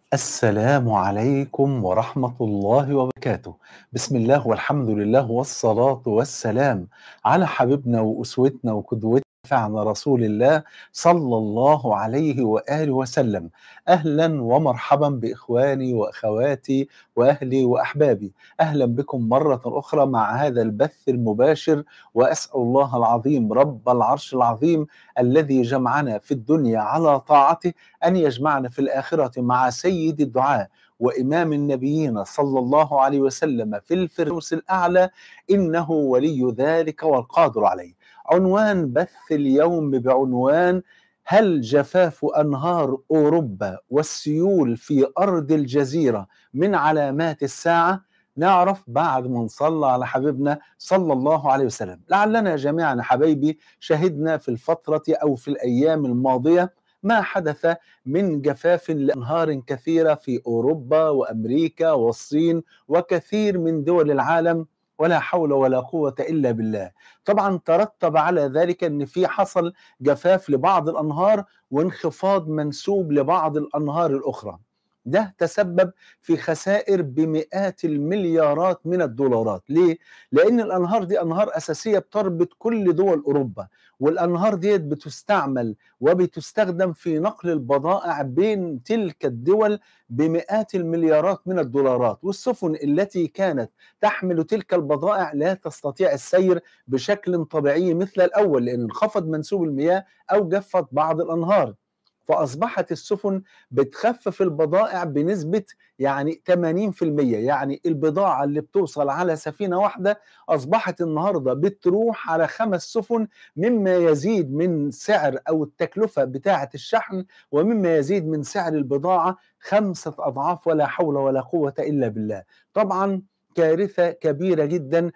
السلام عليكم ورحمة الله وبركاته. بسم الله والحمد لله والصلاة والسلام على حبيبنا وأسوتنا وقدوتنا فعلا رسول الله صلى الله عليه وآله وسلم. أهلا ومرحبا بإخواني وأخواتي وأهلي وأحبابي. أهلا بكم مرة أخرى مع هذا البث المباشر، وأسأل الله العظيم رب العرش العظيم الذي جمعنا في الدنيا على طاعته أن يجمعنا في الآخرة مع سيد الدعاء وإمام النبيين صلى الله عليه وسلم في الفردوس الأعلى، إنه ولي ذلك والقادر عليه. عنوان بث اليوم بعنوان: هل جفاف أنهار أوروبا والسيول في أرض الجزيرة من علامات الساعة؟ نعرف بعد ما نصلى على حبيبنا صلى الله عليه وسلم. لعلنا جميعا حبايبي شهدنا في الفترة أو في الأيام الماضية ما حدث من جفاف لأنهار كثيرة في أوروبا وأمريكا والصين وكثير من دول العالم، ولا حول ولا قوة إلا بالله. طبعا ترتب على ذلك أن في حصل جفاف لبعض الأنهار وانخفاض منسوب لبعض الأنهار الأخرى. ده تسبب في خسائر بمئات المليارات من الدولارات. ليه؟ لأن الأنهار دي أنهار أساسية بتربط كل دول أوروبا، والأنهار دي بتستعمل وبتستخدم في نقل البضائع بين تلك الدول بمئات المليارات من الدولارات، والسفن التي كانت تحمل تلك البضائع لا تستطيع السير بشكل طبيعي مثل الأول، لأن انخفض منسوب المياه أو جفت بعض الأنهار. فأصبحت السفن بتخفف البضائع بنسبة يعني 80%. يعني البضاعة اللي بتوصل على سفينة واحدة أصبحت النهاردة بتروح على 5 سفن، مما يزيد من سعر أو التكلفة بتاعة الشحن، ومما يزيد من سعر البضاعة 5 أضعاف، ولا حول ولا قوة إلا بالله. طبعا كارثة كبيرة جدا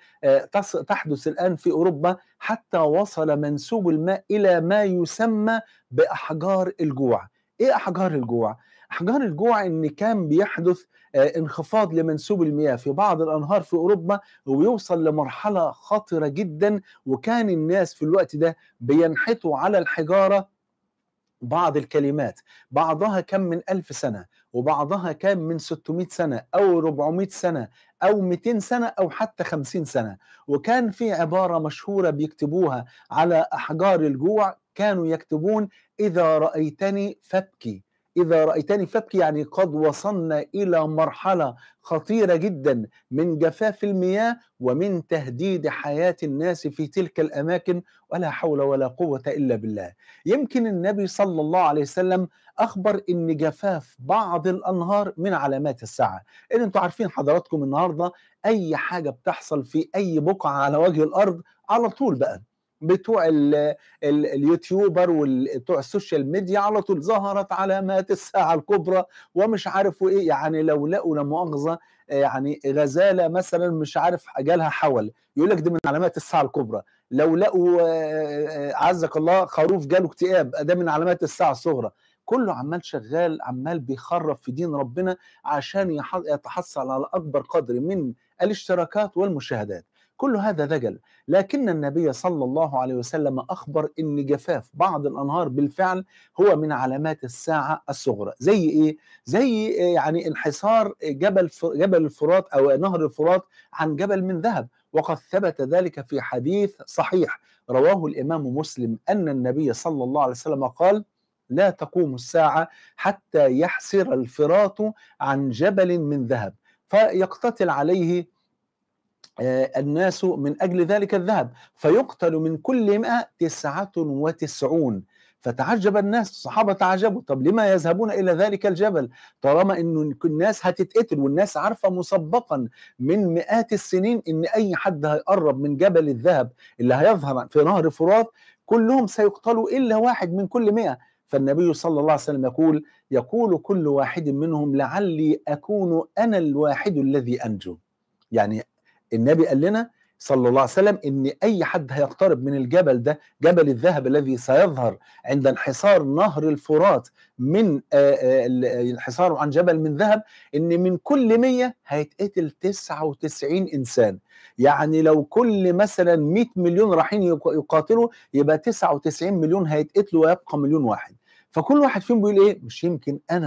تحدث الآن في أوروبا، حتى وصل منسوب الماء إلى ما يسمى بأحجار الجوع. إيه أحجار الجوع؟ أحجار الجوع إن كان بيحدث انخفاض لمنسوب المياه في بعض الأنهار في أوروبا، ويوصل لمرحلة خطرة جدا، وكان الناس في الوقت ده بينحتوا على الحجارة بعض الكلمات، بعضها كان من 1000 سنة، وبعضها كان من 600 سنة أو 400 سنة أو 200 سنة أو حتى 50 سنة. وكان في عبارة مشهورة بيكتبوها على أحجار الجوع، كانوا يكتبون: إذا رأيتني فابكي. إذا رأيتني فابكي، يعني قد وصلنا إلى مرحلة خطيرة جدا من جفاف المياه ومن تهديد حياة الناس في تلك الأماكن، ولا حول ولا قوة إلا بالله. يمكن النبي صلى الله عليه وسلم أخبر إن جفاف بعض الأنهار من علامات الساعة. إن أنتوا عارفين حضراتكم النهاردة أي حاجة بتحصل في أي بقعة على وجه الأرض على طول بقى بتوع اليوتيوبر وبتوع السوشيال ميديا على طول ظهرت علامات الساعة الكبرى ومش عارف ايه. يعني لو لقوا لا مؤاخذة يعني غزالة مثلا مش عارف جالها حول، يقول لك دي من علامات الساعة الكبرى. لو لقوا عزك الله خروف جاله اكتئاب، ده من علامات الساعة الصغرى. كله عمال شغال، عمال بيخرب في دين ربنا عشان يتحصل على أكبر قدر من الاشتراكات والمشاهدات. كل هذا دجل. لكن النبي صلى الله عليه وسلم أخبر إن جفاف بعض الأنهار بالفعل هو من علامات الساعة الصغرى. زي إيه؟ زي يعني انحسار جبل الفرات أو نهر الفرات عن جبل من ذهب. وقد ثبت ذلك في حديث صحيح رواه الإمام مسلم أن النبي صلى الله عليه وسلم قال: لا تقوم الساعة حتى يحسر الفرات عن جبل من ذهب فيقتتل عليه الناس من أجل ذلك الذهب، فيقتل من كل 100 99. فتعجب الناس، الصحابة تعجبوا: طب لما يذهبون إلى ذلك الجبل طالما أن الناس هتتقتل، والناس عارفة مسبقا من مئات السنين أن أي حد هيقرب من جبل الذهب اللي هيظهر في نهر فرات كلهم سيقتلوا إلا واحد من كل 100. فالنبي صلى الله عليه وسلم يقول كل واحد منهم: لعلي أكون أنا الواحد الذي أنجو. يعني النبي قال لنا صلى الله عليه وسلم ان اي حد هيقترب من الجبل ده، جبل الذهب الذي سيظهر عند انحسار نهر الفرات من انحساره عن جبل من ذهب، ان من كل 100 هيتقتل 99 انسان. يعني لو كل مثلا 100 مليون رايحين يقاتلوا، يبقى 99 مليون هيتقتلوا ويبقى مليون واحد. فكل واحد فيهم بيقول ايه: مش يمكن انا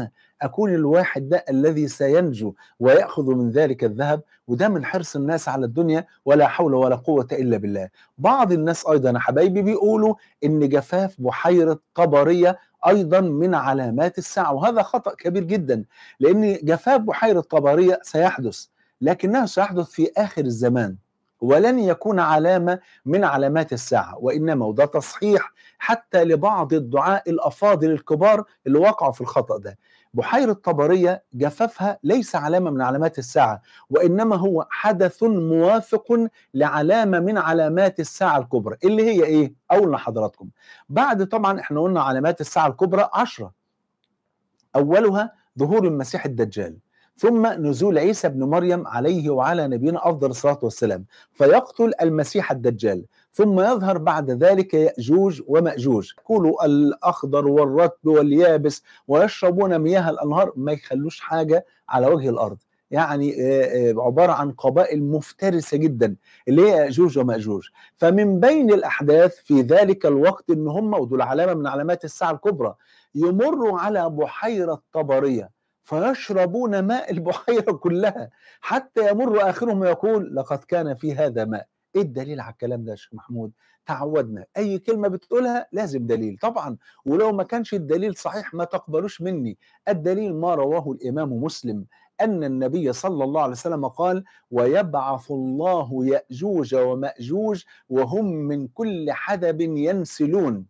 أكون الواحد ده الذي سينجو ويأخذ من ذلك الذهب. وده من حرص الناس على الدنيا، ولا حول ولا قوة إلا بالله. بعض الناس أيضا يا حبايبي بيقولوا إن جفاف بحيرة طبرية أيضا من علامات الساعة، وهذا خطأ كبير جدا، لأن جفاف بحيرة طبرية سيحدث، لكنه سيحدث في آخر الزمان، ولن يكون علامة من علامات الساعة، وإنما وده تصحيح حتى لبعض الدعاء الأفاضل الكبار اللي وقعوا في الخطأ ده. بحيرة طبرية جفافها ليس علامة من علامات الساعة، وإنما هو حدث موافق لعلامة من علامات الساعة الكبرى، اللي هي إيه؟ أقول لحضراتكم. بعد طبعا إحنا قلنا علامات الساعة الكبرى 10، أولها ظهور المسيح الدجال، ثم نزول عيسى بن مريم عليه وعلى نبينا أفضل الصلاة والسلام فيقتل المسيح الدجال، ثم يظهر بعد ذلك يأجوج ومأجوج، يأكلوا الأخضر والرطب واليابس ويشربون مياه الأنهار، ما يخلوش حاجة على وجه الأرض. يعني عبارة عن قبائل مفترسة جدا اللي هي يأجوج ومأجوج. فمن بين الأحداث في ذلك الوقت إن هم، ودول علامة من علامات الساعة الكبرى، يمروا على بحيرة طبرية فيشربون ماء البحيرة كلها، حتى يمر آخرهم ويقول لقد كان في هذا ماء. ايه الدليل على الكلام ده يا شيخ محمود؟ تعودنا اي كلمة بتقولها لازم دليل طبعا، ولو ما كانش الدليل صحيح ما تقبلوش مني. الدليل ما رواه الإمام مسلم أن النبي صلى الله عليه وسلم قال: ويبعث الله يأجوج ومأجوج وهم من كل حدب ينسلون،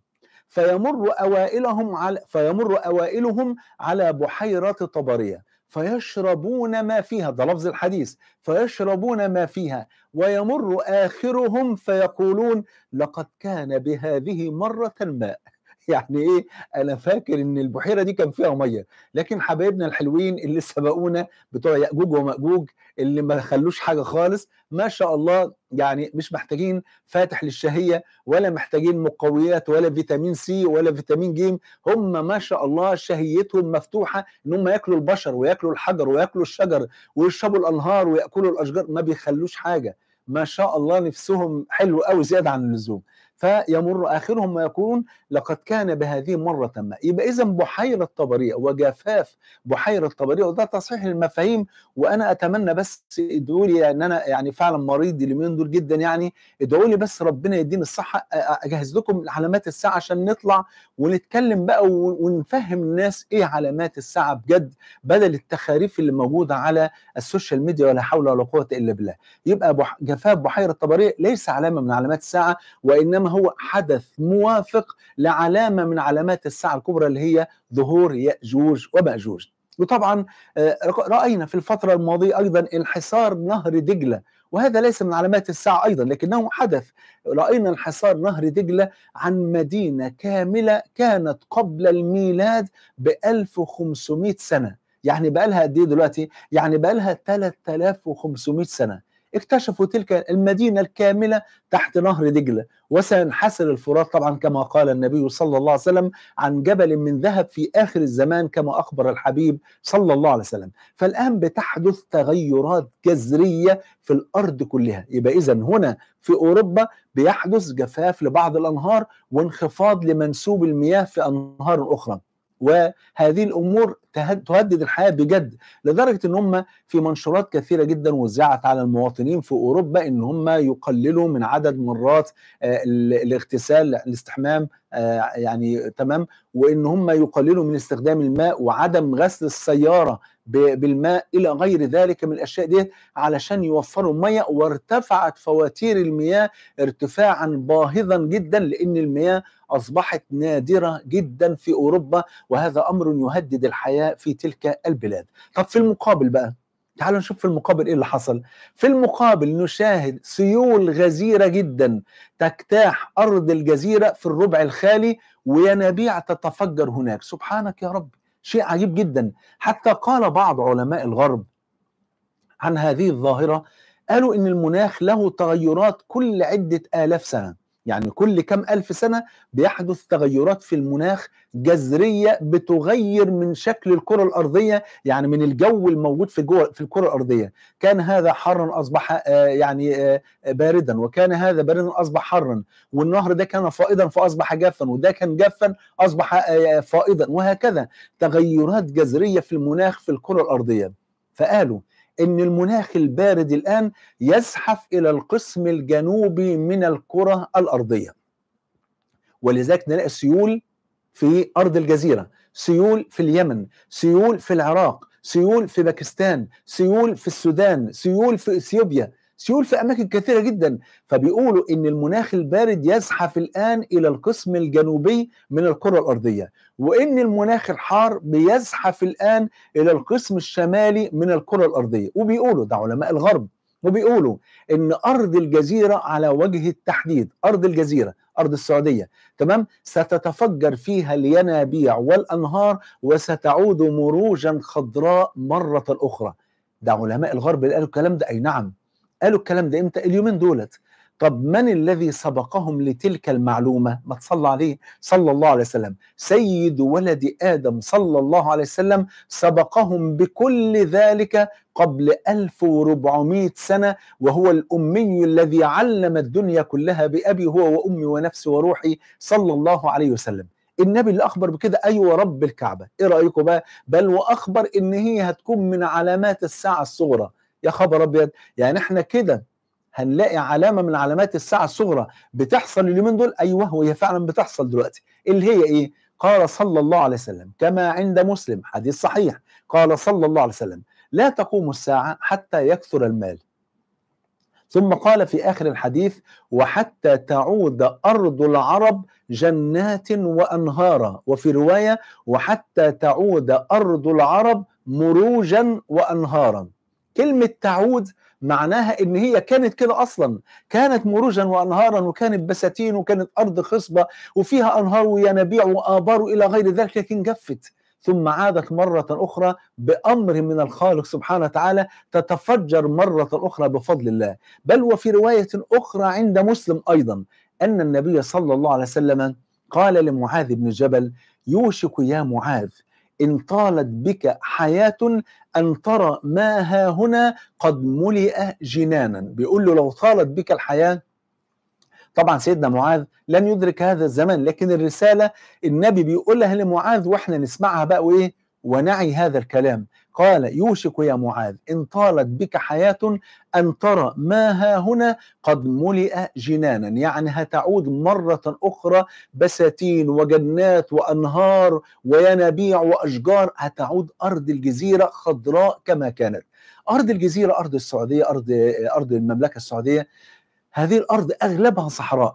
فيمر أوائلهم على بحيرة طبرية فيشربون ما فيها، ده لفظ الحديث، فيشربون ما فيها، ويمر آخرهم فيقولون لقد كان بهذه مرة ماء. يعني ايه؟ انا فاكر ان البحيره دي كان فيها ميه، لكن حبايبنا الحلوين اللي سبقونا بتوع ياجوج وماجوج اللي ما خلوش حاجه خالص، ما شاء الله، يعني مش محتاجين فاتح للشهيه، ولا محتاجين مقويات، ولا فيتامين سي، ولا فيتامين ج. هم ما شاء الله شهيتهم مفتوحه ان هم ياكلوا البشر وياكلوا الحجر وياكلوا الشجر ويشربوا الانهار وياكلوا الاشجار، ما بيخلوش حاجه. ما شاء الله نفسهم حلو قوي زياده عن اللزوم. فيمر اخرهم ويقولون لقد كان بهذه مرة ما. يبقى إذا بحيرة طبرية وجفاف بحيرة طبرية، وده تصحيح المفاهيم. وأنا أتمنى بس ادعوا لي، لأن أنا يعني فعلا مريض اليومين دول جدا، يعني ادعوا لي بس ربنا يديني الصحة أجهز لكم علامات الساعة عشان نطلع ونتكلم بقى ونفهم الناس إيه علامات الساعة بجد، بدل التخاريف اللي موجودة على السوشيال ميديا، ولا حول ولا قوة إلا بالله. يبقى جفاف بحيرة طبرية ليس علامة من علامات الساعة، وإنما هو حدث موافق لعلامة من علامات الساعة الكبرى اللي هي ظهور يأجوج ومأجوج. وطبعا رأينا في الفترة الماضية أيضا انحسار نهر دجلة، وهذا ليس من علامات الساعة أيضا لكنه حدث. رأينا انحسار نهر دجلة عن مدينة كاملة كانت قبل الميلاد ب 1500 سنة. يعني بقى لها قد إيه دلوقتي؟ يعني بقى لها 3500 سنة. اكتشفوا تلك المدينة الكاملة تحت نهر دجلة، وسينحسر الفرات طبعا كما قال النبي صلى الله عليه وسلم عن جبل من ذهب في آخر الزمان كما أخبر الحبيب صلى الله عليه وسلم. فالآن بتحدث تغيرات جذرية في الأرض كلها. يبقى إذن هنا في أوروبا بيحدث جفاف لبعض الأنهار وانخفاض لمنسوب المياه في أنهار أخرى، وهذه الامور تهدد الحياه بجد، لدرجه ان هم في منشورات كثيره جدا وزعت على المواطنين في اوروبا ان هم يقللوا من عدد مرات الاغتسال، الاستحمام، يعني تمام، وان هم يقللوا من استخدام الماء وعدم غسل السياره بالماء الى غير ذلك من الاشياء دي علشان يوفروا ميه. وارتفعت فواتير المياه ارتفاعا باهظا جدا، لان المياه اصبحت نادره جدا في اوروبا، وهذا امر يهدد الحياه في تلك البلاد. طب في المقابل بقى، تعالوا نشوف في المقابل ايه اللي حصل. في المقابل نشاهد سيول غزيره جدا تجتاح ارض الجزيره في الربع الخالي، وينابيع تتفجر هناك. سبحانك يا رب، شيء عجيب جدا. حتى قال بعض علماء الغرب عن هذه الظاهره، قالوا ان المناخ له تغيرات كل عده آلاف سنه. يعني كل كم ألف سنة بيحدث تغيرات في المناخ جذرية بتغير من شكل الكرة الأرضية، يعني من الجو الموجود في الكرة الأرضية. كان هذا حرا أصبح باردا، وكان هذا باردا أصبح حرا، والنهر ده كان فائضا فأصبح جافا، وده كان جافا أصبح فائضا، وهكذا تغيرات جذرية في المناخ في الكرة الأرضية. فقالوا إن المناخ البارد الآن يزحف إلى القسم الجنوبي من الكرة الأرضية، ولذلك نلاقي سيول في أرض الجزيرة، سيول في اليمن، سيول في العراق، سيول في باكستان، سيول في السودان، سيول في إثيوبيا، سيول في أماكن كثيرة جدا. فبيقولوا إن المناخ البارد يزحف الآن إلى القسم الجنوبي من الكرة الأرضية، وإن المناخ الحار بيزحف الآن إلى القسم الشمالي من الكرة الأرضية. وبيقولوا ده علماء الغرب، وبيقولوا إن أرض الجزيرة على وجه التحديد، أرض الجزيرة أرض السعودية، تمام، ستتفجر فيها الينابيع والأنهار وستعود مروجا خضراء مرة أخرى. ده علماء الغرب اللي قالوا الكلام ده. أي نعم، قالوا الكلام ده إمتى؟ اليومين دولت. طب من الذي سبقهم لتلك المعلومة؟ ما تصلى عليه صلى الله عليه وسلم، سيد ولد آدم صلى الله عليه وسلم سبقهم بكل ذلك قبل 1400 سنة، وهو الأمي الذي علم الدنيا كلها بأبي هو وأمي ونفسي وروحي صلى الله عليه وسلم. النبي اللي أخبر بكده، أيوة رب الكعبة. إيه رأيكم بقى؟ بل وأخبر إن هي هتكون من علامات الساعة الصغرى. يا خبر أبيض، يعني إحنا كده هنلاقي علامة من علامات الساعة الصغرى بتحصل اليومين دول. أيوة، وهي فعلا بتحصل دلوقتي. اللي هي إيه؟ قال صلى الله عليه وسلم كما عند مسلم حديث صحيح، قال صلى الله عليه وسلم: لا تقوم الساعة حتى يكثر المال. ثم قال في آخر الحديث: وحتى تعود أرض العرب جنات وأنهارا. وفي رواية: وحتى تعود أرض العرب مروجا وأنهارا. كلمة تعود معناها إن هي كانت كده أصلا، كانت مروجا وأنهارا، وكانت بساتين، وكانت أرض خصبة وفيها أنهار وينابيع وآبار إلى غير ذلك، لكن جفت، ثم عادت مرة أخرى بأمر من الخالق سبحانه وتعالى، تتفجر مرة أخرى بفضل الله. بل وفي رواية أخرى عند مسلم أيضا أن النبي صلى الله عليه وسلم قال لمعاذ بن جبل: يوشك يا معاذ إن طالت بك حياة أن ترى ما ها هنا قد ملئ جنانا. بيقول له لو طالت بك الحياة، طبعا سيدنا معاذ لن يدرك هذا الزمان، لكن الرسالة النبي بيقولها لمعاذ واحنا نسمعها بقى وايه ونعي هذا الكلام. قال: يوشك يا معاذ إن طالت بك حياة أن ترى ما ها هنا قد ملئ جنانا، يعني هتعود مرة أخرى بساتين وجنات وأنهار وينابيع وأشجار، هتعود أرض الجزيرة خضراء كما كانت. أرض الجزيرة أرض السعودية، أرض المملكة السعودية، هذه الأرض أغلبها صحراء،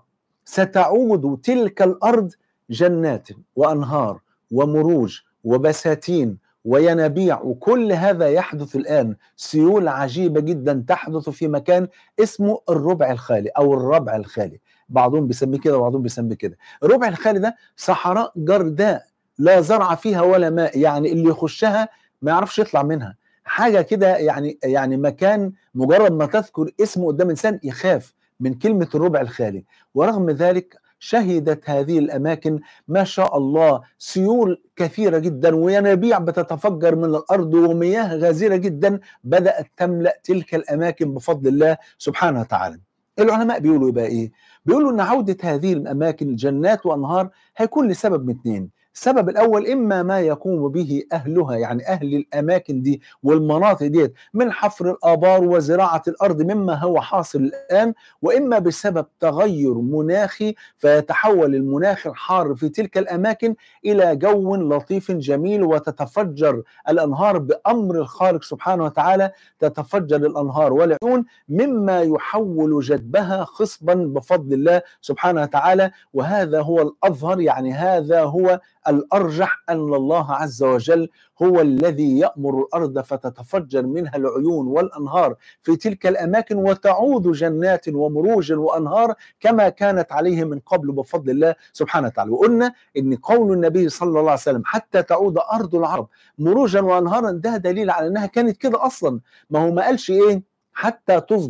ستعود تلك الأرض جنات وأنهار ومروج وبساتين وينابيع، وكل هذا يحدث الآن. سيول عجيبة جدا تحدث في مكان اسمه الربع الخالي أو الربع الخالي، بعضهم بيسميه كده وبعضهم بيسميه كده. الربع الخالي ده صحراء جرداء لا زرع فيها ولا ماء، يعني اللي يخشها ما يعرفش يطلع منها، حاجة كده، يعني مكان مجرد ما تذكر اسمه قدام إنسان يخاف من كلمة الربع الخالي. ورغم ذلك شهدت هذه الأماكن ما شاء الله سيول كثيرة جدا، وينابيع بتتفجر من الأرض، ومياه غازرة جدا بدأت تملأ تلك الأماكن بفضل الله سبحانه وتعالى. العلماء بيقولوا بقى إيه؟ بيقولوا إن عودة هذه الأماكن جنات وأنهار هيكون لسبب من اتنين. السبب الأول إما ما يقوم به أهلها، يعني أهل الأماكن دي والمناطق ديت، من حفر الآبار وزراعة الأرض مما هو حاصل الآن، وإما بسبب تغير مناخي فيتحول المناخ الحار في تلك الأماكن إلى جو لطيف جميل، وتتفجر الأنهار بأمر الخالق سبحانه وتعالى، تتفجر الأنهار والعيون مما يحول جدبها خصبا بفضل الله سبحانه وتعالى. وهذا هو الأظهر، يعني هذا هو الأرجح، أن الله عز وجل هو الذي يأمر الأرض فتتفجر منها العيون والأنهار في تلك الأماكن، وتعود جنات ومروج وأنهار كما كانت عليه من قبل بفضل الله سبحانه وتعالى. وقلنا إن قول النبي صلى الله عليه وسلم حتى تعود أرض العرب مروجا وأنهارا، ده دليل على أنها كانت كده أصلا. ما هو ما قالش إيه حتى تصبح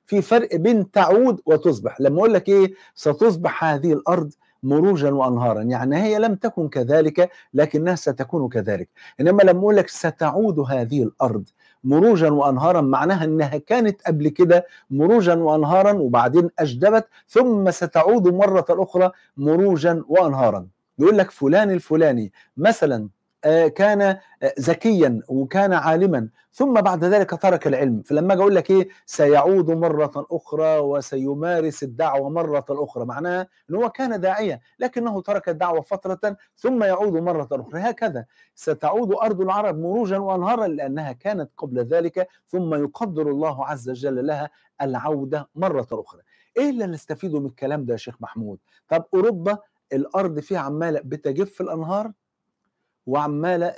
في فرق بين تعود وتصبح. لما اقول لك ايه ستصبح هذه الارض مروجا وانهارا، يعني هي لم تكن كذلك لكنها ستكون كذلك. انما لما اقول لك ستعود هذه الارض مروجا وانهارا، معناها انها كانت قبل كده مروجا وانهارا وبعدين اجدبت، ثم ستعود مره اخرى مروجا وانهارا. يقول لك فلان الفلاني مثلا كان ذكيا وكان عالما ثم بعد ذلك ترك العلم، فلما اجي اقول لك ايه سيعود مره اخرى وسيمارس الدعوه مره اخرى، معناها ان هو كان داعيه لكنه ترك الدعوه فتره ثم يعود مره اخرى. هكذا ستعود ارض العرب مروجا وانهارا لانها كانت قبل ذلك، ثم يقدر الله عز وجل لها العوده مره اخرى. ايه اللي نستفيده من الكلام ده يا شيخ محمود؟ طب اوروبا الارض فيها عماله بتجف الانهار وعماله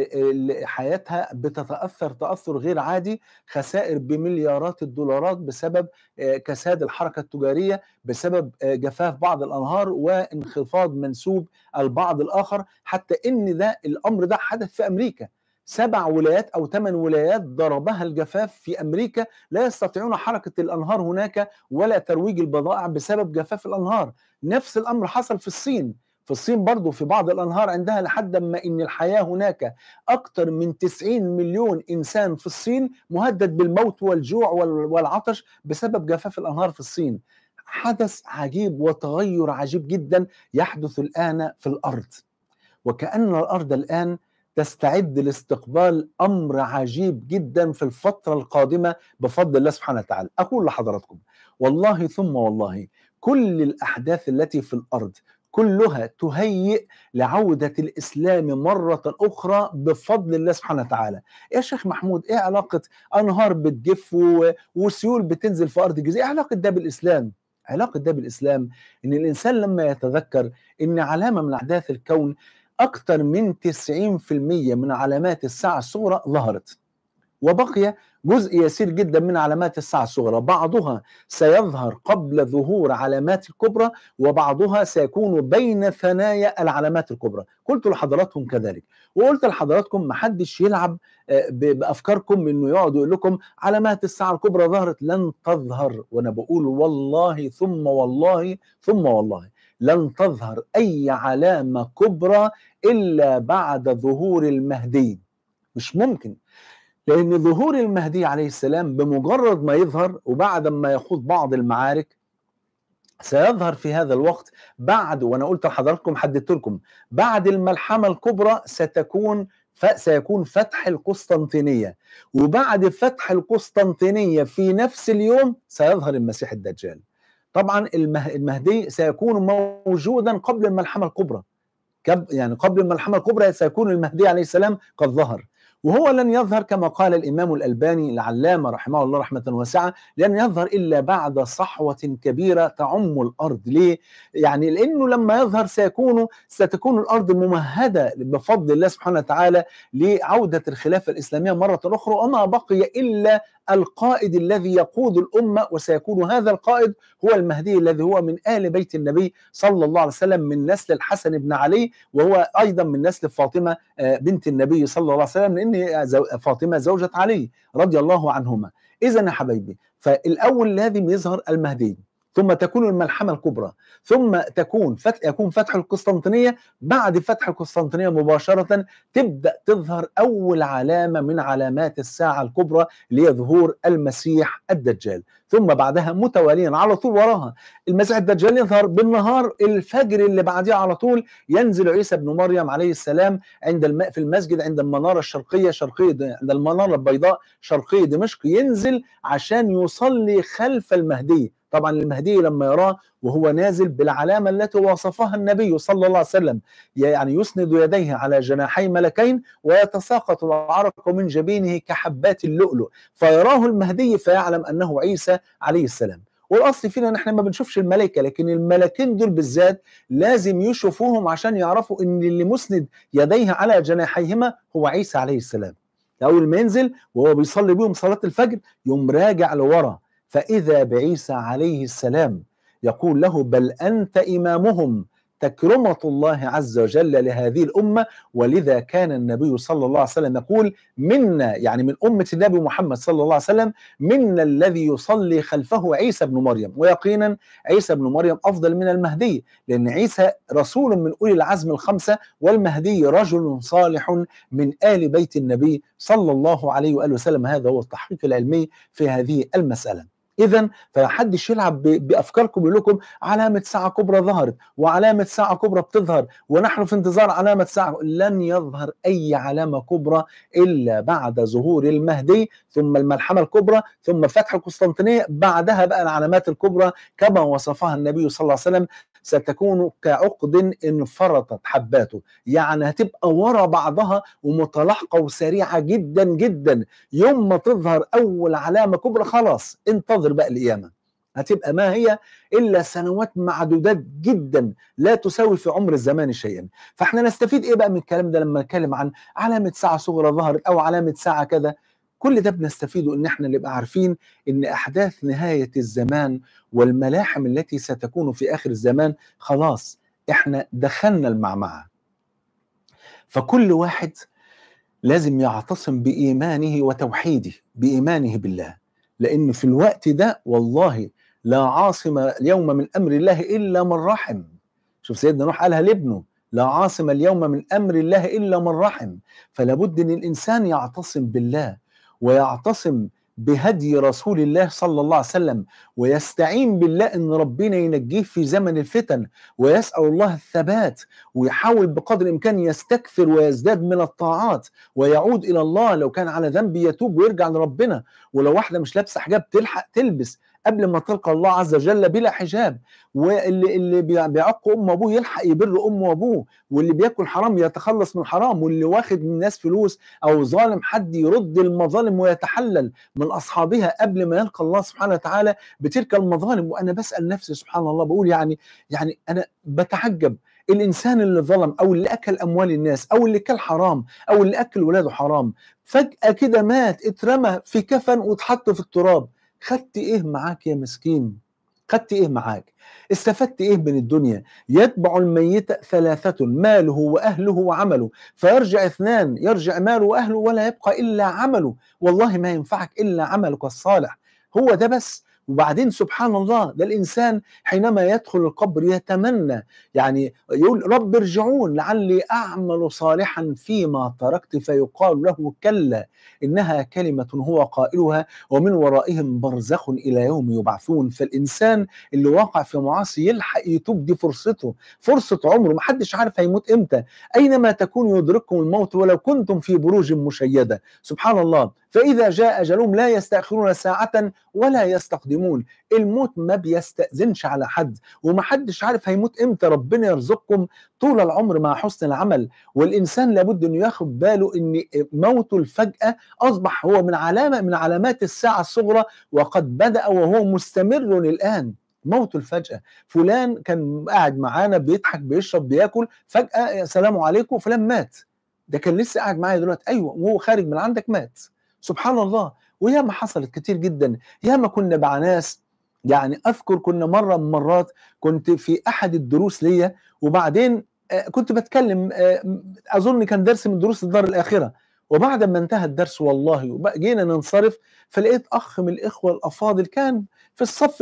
حياتها بتتاثر تاثر غير عادي، خسائر بمليارات الدولارات بسبب كساد الحركه التجاريه، بسبب جفاف بعض الانهار وانخفاض منسوب البعض الاخر، حتى ان الامر ده حدث في امريكا. 7 ولايات او 8 ولايات ضربها الجفاف في امريكا، لا يستطيعون حركه الانهار هناك ولا ترويج البضائع بسبب جفاف الانهار. نفس الامر حصل في الصين. في الصين برضو في بعض الأنهار عندها، لحد ما إن الحياة هناك أكثر من 90 مليون إنسان في الصين مهدد بالموت والجوع والعطش بسبب جفاف الأنهار في الصين. حدث عجيب وتغير عجيب جدا يحدث الآن في الأرض، وكأن الأرض الآن تستعد لاستقبال أمر عجيب جدا في الفترة القادمة بفضل الله سبحانه وتعالى. أقول لحضراتكم والله ثم والله كل الأحداث التي في الأرض كلها تهيئ لعودة الإسلام مرة أخرى بفضل الله سبحانه وتعالى. يا شيخ محمود إيه علاقة أنهار بتجف وسيول بتنزل في أرض الجزيرة؟ إيه علاقة ده بالإسلام؟ علاقة ده بالإسلام إن الإنسان لما يتذكر إن علامة من أحداث الكون أكثر من 90% من علامات الساعة الصغرى ظهرت، وبقي جزء يسير جدا من علامات الساعة الصغرى، بعضها سيظهر قبل ظهور علامات الكبرى وبعضها سيكون بين ثنايا العلامات الكبرى. قلت لحضراتكم كذلك، وقلت لحضراتكم محدش يلعب بأفكاركم إنه يقعد يقول لكم علامات الساعة الكبرى ظهرت، لن تظهر. وأنا بقول والله ثم والله ثم والله لن تظهر أي علامة كبرى إلا بعد ظهور المهدي. مش ممكن، لأن ظهور المهدي عليه السلام بمجرد ما يظهر وبعد ما يخوض بعض المعارك سيظهر في هذا الوقت بعد، وأنا قلت لحضراتكم حددت لكم بعد الملحمة الكبرى سيكون فتح القسطنطينية، وبعد فتح القسطنطينية في نفس اليوم سيظهر المسيح الدجال. طبعا المهدي سيكون موجودا قبل الملحمة الكبرى، يعني قبل الملحمة الكبرى سيكون المهدي عليه السلام قد ظهر، وهو لن يظهر كما قال الإمام الألباني العلامة رحمه الله رحمة واسعة، لن يظهر إلا بعد صحوة كبيرة تعم الأرض. ليه؟ يعني لأنه لما يظهر ستكون الأرض ممهدة بفضل الله سبحانه وتعالى لعودة الخلافة الإسلامية مرة أخرى، وما بقي إلا القائد الذي يقود الأمة، وسيكون هذا القائد هو المهدي الذي هو من آل بيت النبي صلى الله عليه وسلم، من نسل الحسن بن علي، وهو أيضا من نسل فاطمة بنت النبي صلى الله عليه وسلم، لأن فاطمة زوجة علي رضي الله عنهما. إذا يا حبايبي فالأول لازم يظهر المهدي، ثم تكون الملحمة الكبرى، ثم يكون فتح القسطنطينية. بعد فتح القسطنطينية مباشرة تبدأ تظهر أول علامة من علامات الساعة الكبرى اللي هي ظهور المسيح الدجال، ثم بعدها متواليا على طول وراها المسيح الدجال يظهر بالنهار. الفجر اللي بعديه على طول ينزل عيسى بن مريم عليه السلام في المسجد عند المنارة الشرقية عند المنارة البيضاء شرقية دمشق، ينزل عشان يصلي خلف المهدي. طبعا المهدي لما يراه وهو نازل بالعلامة التي وصفها النبي صلى الله عليه وسلم، يعني يسند يديه على جناحي ملكين ويتساقط العرق من جبينه كحبات اللؤلؤ، فيراه المهدي فيعلم أنه عيسى عليه السلام. والأصل فينا نحن ما بنشوفش الملائكة، لكن الملكين دول بالذات لازم يشوفوهم عشان يعرفوا أن اللي مسند يديه على جناحيهما هو عيسى عليه السلام. أول ما ينزل وهو بيصلي بهم صلاة الفجر يوم راجع لورا، فإذا بعيسى عليه السلام يقول له بل أنت إمامهم تكرمة الله عز وجل لهذه الأمة. ولذا كان النبي صلى الله عليه وسلم يقول منا، يعني من أمة النبي محمد صلى الله عليه وسلم، منا الذي يصلي خلفه عيسى بن مريم. ويقينا عيسى بن مريم أفضل من المهدي، لأن عيسى رسول من أولي العزم الخمسة، والمهدي رجل صالح من آل بيت النبي صلى الله عليه وآله وسلم. هذا هو التحقيق العلمي في هذه المسألة. إذا فحدش يلعب بأفكاركم، يقول لكم علامة ساعة كبرى ظهرت وعلامة ساعة كبرى بتظهر ونحن في انتظار علامة ساعة. لن يظهر أي علامة كبرى إلا بعد ظهور المهدي، ثم الملحمة الكبرى، ثم فتح القسطنطينية، بعدها بقى العلامات الكبرى كما وصفها النبي صلى الله عليه وسلم، ستكون كعقد انفرطت حباته، يعني هتبقى ورا بعضها ومتلاحقة وسريعة جدا جدا. يوم ما تظهر أول علامة كبرى خلاص انتظر بقى القيامة، هتبقى ما هي إلا سنوات معدودات جدا لا تساوي في عمر الزمان شيئا. فاحنا نستفيد إيه بقى من الكلام ده لما نتكلم عن علامة ساعة صغرى ظهرت أو علامة ساعة كذا؟ كل ده بنستفيده إن احنا نبقى عارفين إن أحداث نهاية الزمان والملاحم التي ستكون في آخر الزمان خلاص احنا دخلنا المعمعة. فكل واحد لازم يعتصم بإيمانه وتوحيده، بإيمانه بالله، لأن في الوقت ده والله لا عاصم اليوم من أمر الله إلا من رحم. شوف سيدنا نوح قالها لابنه، لا عاصم اليوم من أمر الله إلا من رحم. فلا بد أن الإنسان يعتصم بالله ويعتصم بهدي رسول الله صلى الله عليه وسلم، ويستعين بالله ان ربنا ينجيه في زمن الفتن، ويسأل الله الثبات، ويحاول بقدر الامكان يستكثر ويزداد من الطاعات، ويعود الى الله. لو كان على ذنب يتوب ويرجع لربنا. ولو واحده مش لابسه حجاب تلحق تلبس قبل ما تلقى الله عز وجل بلا حجاب. واللي بيعق امه وابوه يلحق يبر امه وابوه، واللي بياكل حرام يتخلص من الحرام، واللي واخد من الناس فلوس او ظالم حد يرد المظالم ويتحلل من اصحابها قبل ما يلقى الله سبحانه وتعالى بتلك المظالم. وانا بسال نفسي سبحان الله، بقول يعني انا بتعجب الانسان اللي ظلم او اللي اكل اموال الناس او اللي كل حرام او اللي اكل ولاده حرام، فجاه كده مات، اترمى في كفن واتحط في التراب. خدت ايه معاك يا مسكين؟ خدت ايه معاك؟ استفدت ايه من الدنيا؟ يتبع الميت ثلاثة، ماله واهله وعمله، فيرجع اثنان، يرجع ماله واهله ولا يبقى الا عمله. والله ما ينفعك الا عملك الصالح، هو ده بس. وبعدين سبحان الله، ده الانسان حينما يدخل القبر يتمنى، يعني يقول رب ارجعون لعلي اعمل صالحا فيما تركت، فيقال له كلا انها كلمة هو قائلها ومن ورائهم برزخ الى يوم يبعثون. فالانسان اللي واقع في معاصي يلحق يتوب، دي فرصته، فرصة عمره، محدش عارف هيموت امتى. اينما تكونوا يدرككم الموت ولو كنتم في بروج مشيدة. سبحان الله. فاذا جاء اجلهم لا يستأخرون ساعة ولا يستقدمون. الموت ما بيستأذنش على حد، ومحدش عارف هيموت امتى. ربنا يرزقكم طول العمر مع حسن العمل. والانسان لابد انه ياخد باله ان موته الفجأة اصبح هو من علامات الساعة الصغرى، وقد بدأ وهو مستمر الان. موت الفجأة. فلان كان قاعد معانا بيضحك بيشرب بياكل، فجأة سلام عليكم فلان مات. ده كان لسه قاعد معايا دلوقتي، ايوه، وهو خارج من عندك مات. سبحان الله. وياما حصلت كتير جدا، ياما كنا مع ناس. يعني اذكر كنا مره من مرات كنت في احد الدروس ليا، وبعدين كنت بتكلم، اظن كان درس من دروس الدار الاخره. وبعد ما انتهى الدرس والله جينا ننصرف، فلقيت اخ من الاخوه الافاضل كان في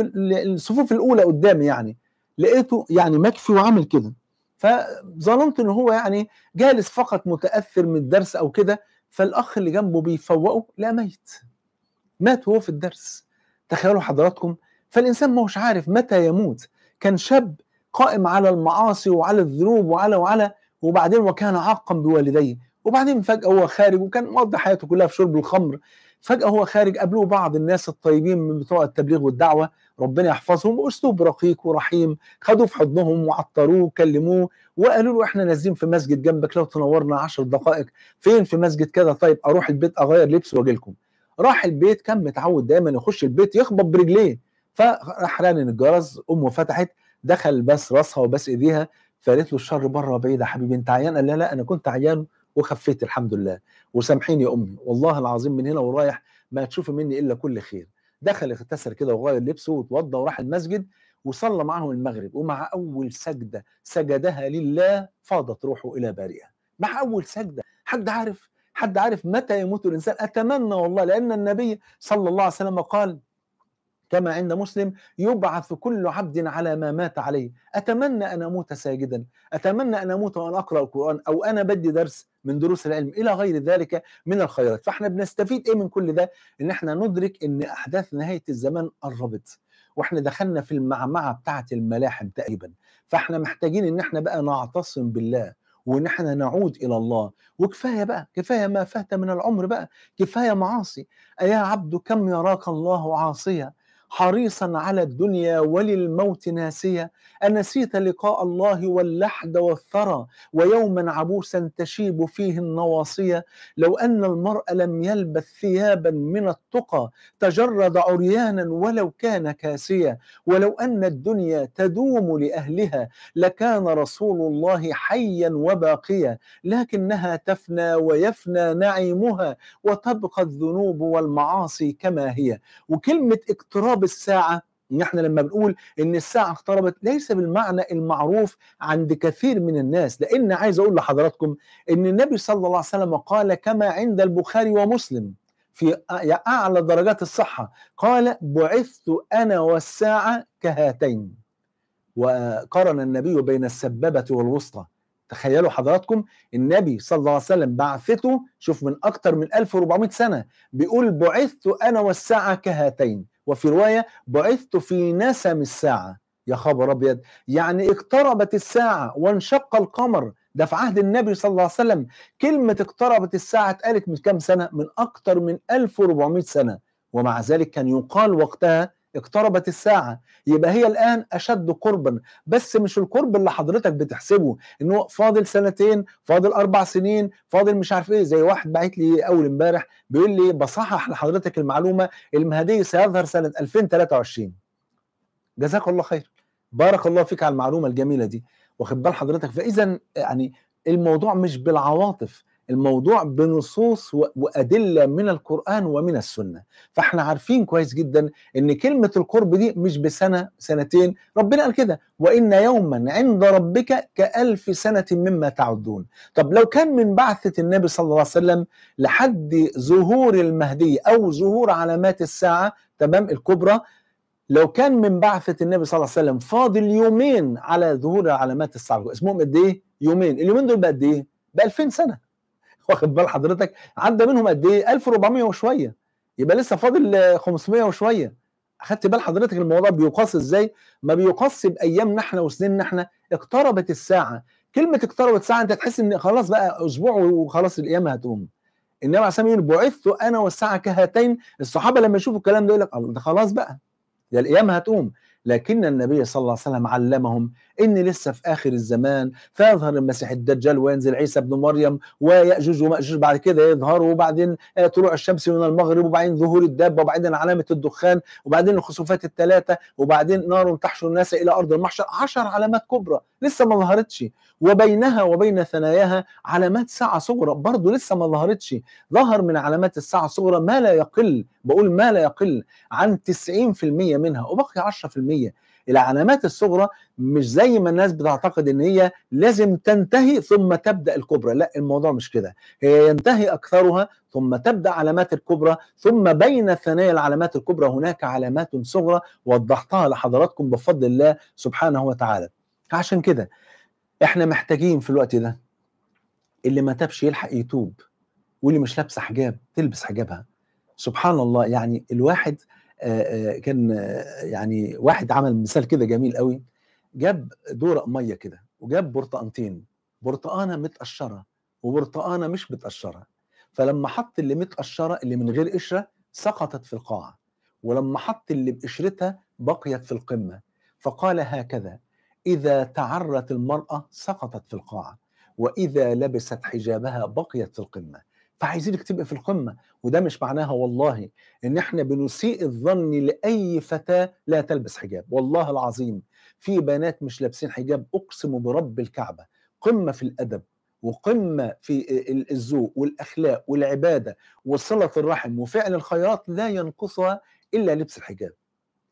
الصفوف الاولى قدامي، يعني لقيته يعني مكفي وعامل كده. فظننت ان هو يعني جالس فقط متاثر من الدرس او كده. فالاخ اللي جنبه بيفوقه لا ميت، مات وهو في الدرس. تخيلوا حضراتكم. فالانسان ما هوش عارف متى يموت. كان شاب قائم على المعاصي وعلى الذنوب وعلى وبعدين وكان عاقا بوالديه، وبعدين فجأة هو خارج، وكان مقضي حياته كلها في شرب الخمر. فجأة هو خارج قابلوه بعض الناس الطيبين من بتوع التبليغ والدعوة، ربنا يحفظهم، بأسلوب رقيق ورحيم، خدوه في حضنهم وعطروه وكلموه وقالوا له احنا نازلين في مسجد جنبك لو تنورنا 10 دقائق. فين؟ في مسجد كذا. طيب اروح البيت اغير لبس واجي لكم. راح البيت، كان متعود دايما يخش البيت يخبط برجليه، فراح رنن الجرس، امه فتحت، دخل بس راسها وبس ايديها، فقالت له الشر بره بعيد يا حبيبي، انت عيان؟ قال لها لا انا كنت عيان وخفيت الحمد لله، وسامحيني يا امي، والله العظيم من هنا ورايح ما هتشوفي مني الا كل خير. دخل اغتسل كده وغير لبسه واتوضى وراح المسجد، وصلى معهم المغرب، ومع أول سجدة سجدها لله فاضت روحه إلى بارئها. مع أول سجدة. حد عارف متى يموت الإنسان؟ أتمنى والله، لأن النبي صلى الله عليه وسلم قال كما عند مسلم: يبعث كل عبد على ما مات عليه. أتمنى أن أموت ساجدا، أتمنى أن أموت وأنا أقرأ القرآن، أو أنا بدي درس من دروس العلم، إلى غير ذلك من الخيرات. فإحنا بنستفيد إيه من كل ده؟ إن إحنا ندرك إن أحداث نهاية الزمان قربت، وإحنا دخلنا في المعمعة بتاعة الملاحم تقريبا. فإحنا محتاجين إن إحنا بقى نعتصم بالله، وإن إحنا نعود إلى الله. وكفاية بقى، كفاية ما فات من العمر بقى، كفاية معاصي. أيا عبد كم يراك الله عاصيا، حريصا على الدنيا وللموت ناسيا، أنسيت لقاء الله واللحد والثرى، ويوما عبوسا تشيب فيه النواصية. لو أن المرء لم يلبث ثيابا من التقى تجرد عريانا ولو كان كاسيا، ولو أن الدنيا تدوم لأهلها لكان رسول الله حيا وباقيا، لكنها تفنى ويفنى نعيمها، وتبقى الذنوب والمعاصي كما هي. وكلمة اقتراب الساعة، ان احنا لما بنقول ان الساعة اقتربت ليس بالمعنى المعروف عند كثير من الناس، لان عايز اقول لحضراتكم ان النبي صلى الله عليه وسلم قال كما عند البخاري ومسلم في اعلى درجات الصحة، قال: بعثت انا والساعة كهاتين. وقارن النبي بين السبابة والوسطى. تخيلوا حضراتكم، النبي صلى الله عليه وسلم بعثته، شوف، من أكثر من 1400 سنة، بيقول: بعثت أنا والساعة كهاتين. وفي رواية: بعثت في نسم الساعة. يا خبر أبيض، يعني اقتربت الساعة وانشق القمر. ده في عهد النبي صلى الله عليه وسلم. كلمة اقتربت الساعة اتقالت من كام سنة؟ من أكثر من 1400 سنة. ومع ذلك كان يقال وقتها اقتربت الساعة. يبقى هي الآن أشد قربا، بس مش القرب اللي حضرتك بتحسبه إنه فاضل سنتين، فاضل 4 سنين، فاضل مش عارف إيه. زي واحد بعت لي أول امبارح بيقول لي: بصحح لحضرتك المعلومة، المهدي سيظهر سنة 2023. جزاك الله خير، بارك الله فيك على المعلومة الجميلة دي. واخد بال حضرتك؟ فإذا يعني الموضوع مش بالعواطف، الموضوع بنصوص وأدلة من القرآن ومن السنة. فاحنا عارفين كويس جدا ان كلمة القرب دي مش بسنة سنتين، ربنا قال كده: وإن يوما عند ربك كألف سنة مما تعدون. طب لو كان من بعثة النبي صلى الله عليه وسلم لحد ظهور المهدي أو ظهور علامات الساعة تمام الكبرى، لو كان من بعثة النبي صلى الله عليه وسلم فاضل يومين على ظهور علامات الساعة، اسمهم قد ايه؟ يومين. اليومين دول بقد ايه؟ ب 2000 سنة. واخد بال حضرتك؟ عدى منهم قد ايه؟ 1400 وشويه. يبقى لسه فاضل 500 وشويه. اخدت بال حضرتك الموضوع بيقاس ازاي؟ ما بيقاس بايامنا احنا وسنيننا احنا. اقتربت الساعه. كلمه اقتربت الساعه انت تحس ان خلاص بقى اسبوع وخلاص القيامه هتقوم. النبي عليه الصلاه والسلام يقول: بعثت انا والساعه كهاتين. الصحابه لما يشوفوا الكلام ده يقول لك: ده خلاص بقى، ده القيامة هتقوم. لكن النبي صلى الله عليه وسلم علمهم ان لسه في اخر الزمان فيظهر المسيح الدجال، وينزل عيسى ابن مريم، ويأجوج ومأجوج بعد كده يظهروا، وبعدين طلوع الشمس من المغرب، وبعدين ظهور الدابة، وبعدين علامة الدخان، وبعدين الخسوفات الثلاثة، وبعدين نار تحشر الناس الى ارض المحشر. 10 علامات كبرى لسه ما ظهرتش، وبينها وبين ثناياها علامات ساعة صغرى برضه لسه ما ظهرتش. ظهر من علامات الساعة الصغرى ما لا يقل، بقول ما لا يقل عن 90% منها، وبقي 10%. العلامات الصغرى مش زي ما الناس بتعتقد ان هي لازم تنتهي ثم تبدا الكبرى، لا، الموضوع مش كده. هي ينتهي اكثرها ثم تبدا علامات الكبرى، ثم بين ثنايا العلامات الكبرى هناك علامات صغرى وضحتها لحضراتكم بفضل الله سبحانه وتعالى. عشان كده احنا محتاجين في الوقت ده اللي ما تابش يلحق يتوب، واللي مش لابسه حجاب تلبس حجابها. سبحان الله، يعني الواحد كان يعني واحد عمل مثال كده جميل قوي. جاب دورق ميه كده، وجاب برتقانتين، برتقانه متقشره وبرتقانه مش متقشره. فلما حط اللي متقشره اللي من غير قشره سقطت في القاع، ولما حط اللي بقشرتها بقيت في القمه. فقال: هكذا اذا تعرت المراه سقطت في القاع، واذا لبست حجابها بقيت في القمه. فعايزينك تبقى في القمه. وده مش معناها والله ان احنا بنسيء الظن لاي فتاه لا تلبس حجاب. والله العظيم في بنات مش لابسين حجاب، اقسم برب الكعبه، قمه في الادب، وقمه في الذوق والاخلاق والعباده وصله الرحم وفعل الخيرات، لا ينقصها الا لبس الحجاب.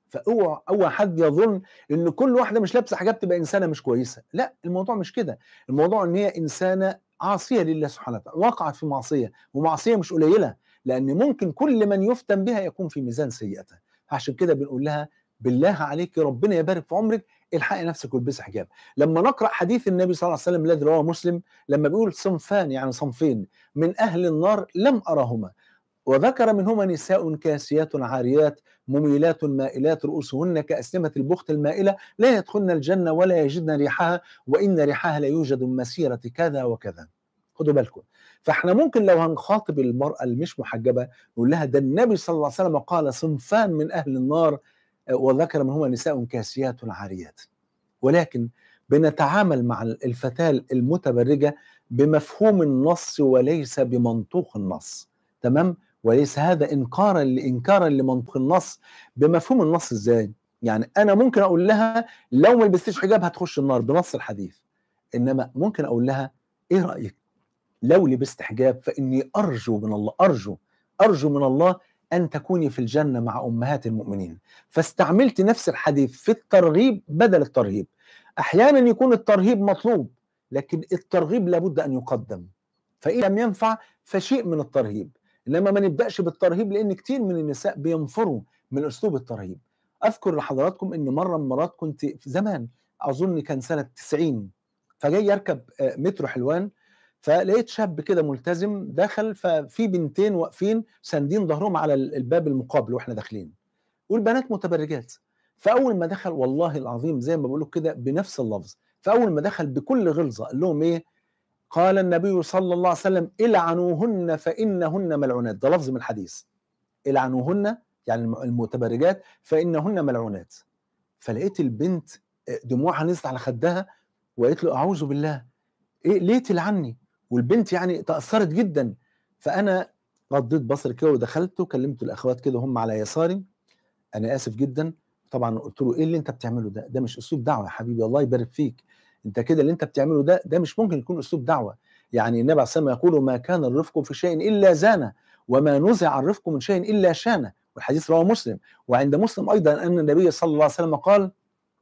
فاوعى حد يظن ان كل واحده مش لابسه حجاب تبقى انسانه مش كويسه، لا الموضوع مش كده. الموضوع ان هي انسانه عاصيه لله سبحانه وتعالى، وقعت في معصيه، ومعصيه مش قليله، لان ممكن كل من يفتن بها يكون في ميزان سيئتها. عشان كده بنقول لها بالله عليك ربنا يبارك في عمرك، الحقي نفسك والبسي حجاب. لما نقرا حديث النبي صلى الله عليه وسلم الذي رواه مسلم، لما بيقول صنفان يعني صنفين من اهل النار لم ارهما، وذكر منهما نساء كاسيات عاريات مميلات مائلات رؤوسهن كأسنمة البخت المائلة لا يدخلن الجنة ولا يجدن ريحها وإن ريحها لا يوجد من مسيرة كذا وكذا. خدوا بالكم. فاحنا ممكن لو هنخاطب المرأة المش محجبة نقول لها ده النبي صلى الله عليه وسلم قال صنفان من أهل النار، وذكر منهما نساء كاسيات عاريات. ولكن بنتعامل مع الفتاة المتبرجة بمفهوم النص وليس بمنطوق النص، تمام؟ وليس هذا انكارا لمنطق النص. بمفهوم النص ازاي؟ يعني انا ممكن اقول لها لو ما لبستيش حجاب هتخش النار بنص الحديث، انما ممكن اقول لها ايه رايك لو لبست حجاب فاني ارجو من الله، ارجو من الله ان تكوني في الجنه مع امهات المؤمنين. فاستعملت نفس الحديث في الترغيب بدل الترهيب. احيانا يكون الترهيب مطلوب، لكن الترغيب لابد ان يقدم، فإن لم ينفع فشيء من الترهيب. انما ما نبداش بالترهيب، لان كتير من النساء بينفروا من اسلوب الترهيب. اذكر لحضراتكم ان مره من المرات كنت في زمان، اظن كان سنه 90، فجاي يركب مترو حلوان، فلقيت شاب كده ملتزم دخل، ففي بنتين واقفين ساندين ظهرهم على الباب المقابل واحنا داخلين، والبنات متبرجات. فاول ما دخل والله العظيم زي ما بقول كده بنفس اللفظ، فاول ما دخل بكل غلظه قال لهم ايه؟ قال النبي صلى الله عليه وسلم العنوهن فإنهن ملعونات. ده لفظ من الحديث، العنوهن يعني المتبرجات فإنهن ملعونات. فلقيت البنت دموعها نزلت على خدها وقالت له أعوذ بالله، إيه ليه تلعني؟ والبنت يعني تأثرت جدا. فأنا غضيت بصري كده ودخلت وكلمت الأخوات كده هم على يساري، أنا آسف جدا. طبعا قلت له إيه اللي أنت بتعمله ده؟ ده مش أسلوب دعوة يا حبيبي، الله يبارك فيك. انت كده اللي انت بتعمله ده مش ممكن يكون اسلوب دعوه. يعني النبي عليه الصلاه والسلام يقول ما كان الرفق في شيء الا زانه وما نزع الرفق من شيء الا شانه، والحديث رواه مسلم. وعند مسلم ايضا ان النبي صلى الله عليه وسلم قال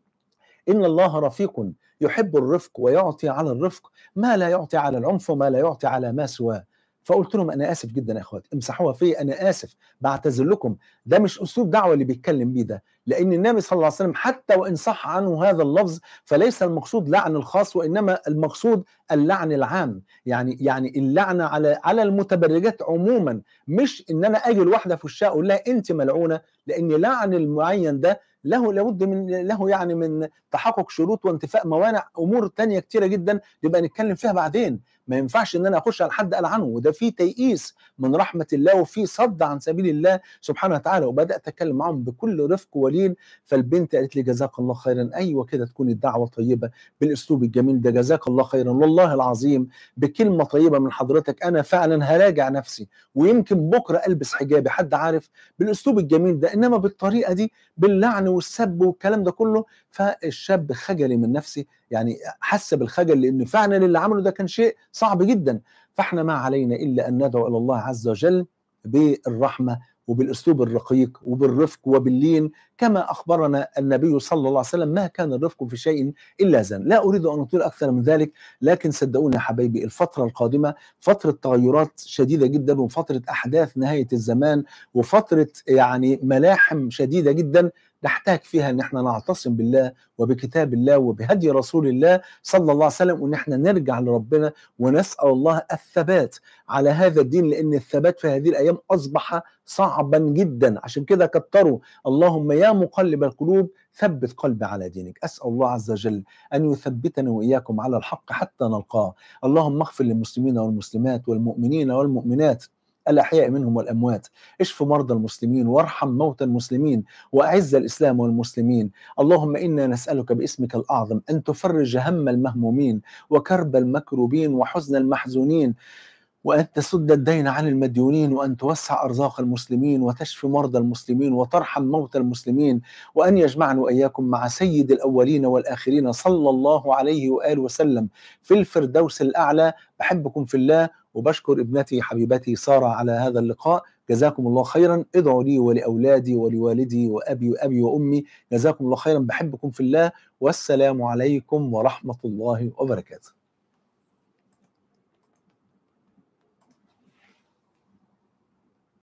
ان الله رفيق يحب الرفق ويعطي على الرفق ما لا يعطي على العنف وما لا يعطي على ما سواه. فقلت لهم انا اسف جدا يا اخوات، امسحوها في انا اسف، بعتذر لكم، ده مش اسلوب دعوه اللي بيتكلم بيه ده. لان النبي صلى الله عليه وسلم حتى وان صح عنه هذا اللفظ فليس المقصود لعن الخاص، وانما المقصود اللعن العام. يعني اللعنه على المتبرجات عموما، مش ان انا اجي لواحده في وشها اقول لها انت ملعونه، لان لعن المعين ده له لابد له يعني من تحقق شروط وانتفاء موانع، امور تانية كتيره جدا نبقى نتكلم فيها بعدين. ما ينفعش ان انا اخش على حد العنه، وده فيه تيئيس من رحمه الله وفيه صد عن سبيل الله سبحانه وتعالى. وبدات اتكلم معاهم بكل رفق ولين. فالبنت قالت لي جزاك الله خيرا، ايوه كده تكون الدعوه طيبه بالاسلوب الجميل ده، جزاك الله خيرا والله العظيم بكلمه طيبه من حضرتك انا فعلا هراجع نفسي ويمكن بكره البس حجابي، حد عارف، بالاسلوب الجميل ده. انما بالطريقه دي باللعن والسب والكلام ده كله، فالشاب خجل من نفسه، يعني حس بالخجل لان فعلا اللي عمله ده كان شيء صعب جدا. فاحنا ما علينا الا ان ندعو الى الله عز وجل بالرحمه وبالاسلوب الرقيق وبالرفق وباللين، كما اخبرنا النبي صلى الله عليه وسلم ما كان الرفق في شيء الا زان. لا اريد ان اطيل اكثر من ذلك، لكن صدقوني يا حبايبي الفتره القادمه فتره تغيرات شديده جدا، وفتره احداث نهايه الزمان، وفتره يعني ملاحم شديده جدا نحتاج فيها ان احنا نعتصم بالله وبكتاب الله وبهدي رسول الله صلى الله عليه وسلم، وان احنا نرجع لربنا ونسال الله الثبات على هذا الدين، لان الثبات في هذه الايام اصبح صعبا جدا. عشان كده كتروا اللهم يا مقلب القلوب ثبت قلبي على دينك. اسال الله عز وجل ان يثبتنا واياكم على الحق حتى نلقاه. اللهم اغفر للمسلمين والمسلمات والمؤمنين والمؤمنات الأحياء منهم والأموات، اشف مرضى المسلمين وارحم موتى المسلمين وأعز الإسلام والمسلمين. اللهم إنا نسألك باسمك الأعظم أن تفرج هم المهمومين وكرب المكروبين وحزن المحزونين، وأن تسد الدين عن المديونين، وأن توسع أرزاق المسلمين وتشفي مرضى المسلمين وترحم موتى المسلمين، وأن يجمعنا وإياكم مع سيد الأولين والآخرين صلى الله عليه وآله وسلم في الفردوس الأعلى. بحبكم في الله وبشكر ابنتي حبيبتي سارة على هذا اللقاء. جزاكم الله خيرا. ادعوا لي ولأولادي ولوالدي وأبي وأمي. جزاكم الله خيرا، بحبكم في الله، والسلام عليكم ورحمة الله وبركاته.